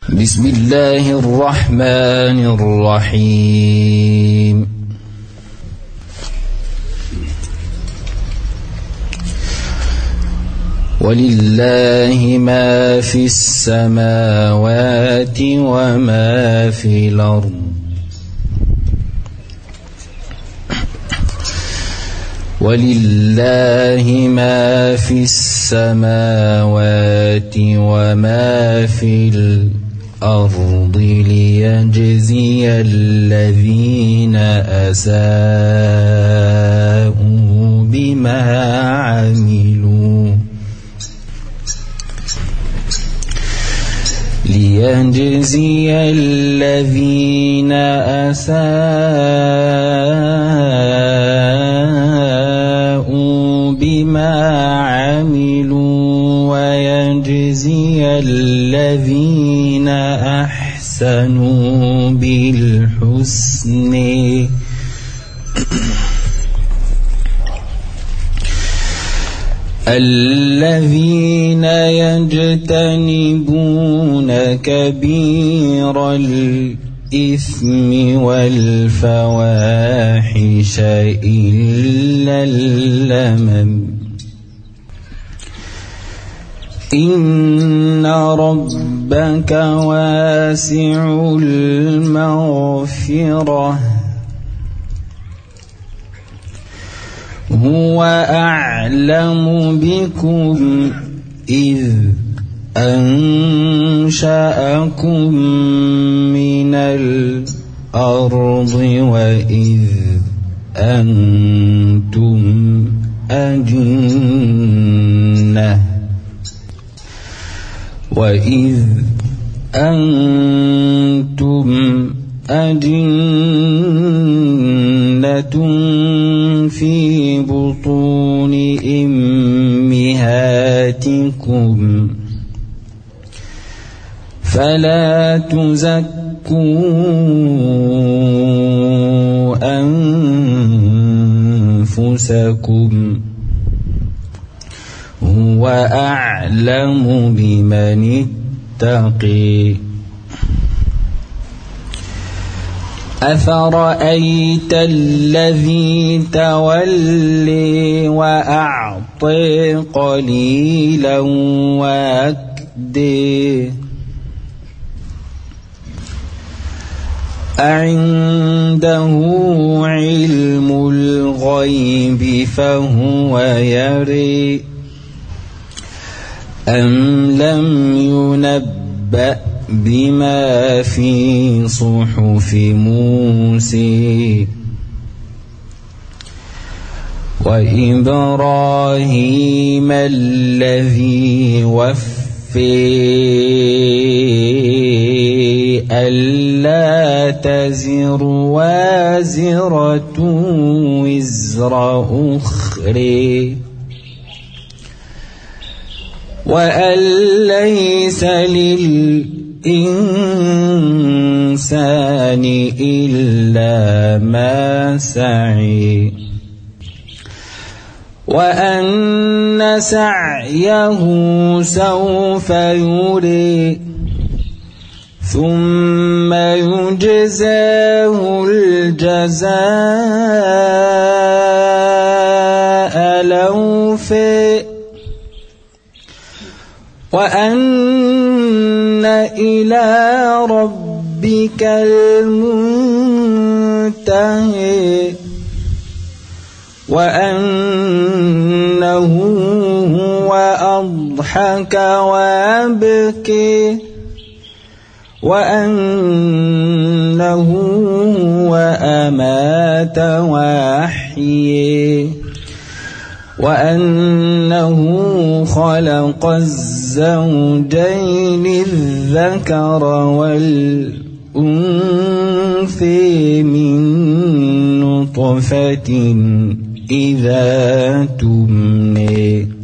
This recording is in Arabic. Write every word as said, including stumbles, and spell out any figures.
بسم الله الرحمن الرحيم ولله ما في السماوات وما في الأرض ولله ما في السماوات وما في الأرض ليجزي الذين أساءوا بما عملوا ليجزي الذين أساءوا بما عملوا ويجزي الذين أحسنوا بالحسن الذين يجتنبون كبير الإثم والفواحش إلا اللمم إن ربك واسع المغفرة هو أعلم بكم إذ أنشأكم من الأرض وإذ أنتم أجنة وإذ أنتم أجنة في بطون أمهاتكم فلا تزكوا أنفسكم هو أعلم بمن اتقي أفرأيت الذي تولي وأعطي قليلا وأكدي أعنده علم الغيب فهو يري أم لم ينبأ بما في صحف موسى وإبراهيم الذي وفي ألا تزر وازرة وزر أخرى وأن ليس للإنسان إلا ما سعي وأن سعيه سوف يري ثم يجزاه الجزاء الأوفى وأن إلى ربك المنتهى وأنه هو أضحك وأبكي وأنه هو أمات وأحيي وأنه خلق الزوجين الذكر والأنثى من نطفة إذا تمني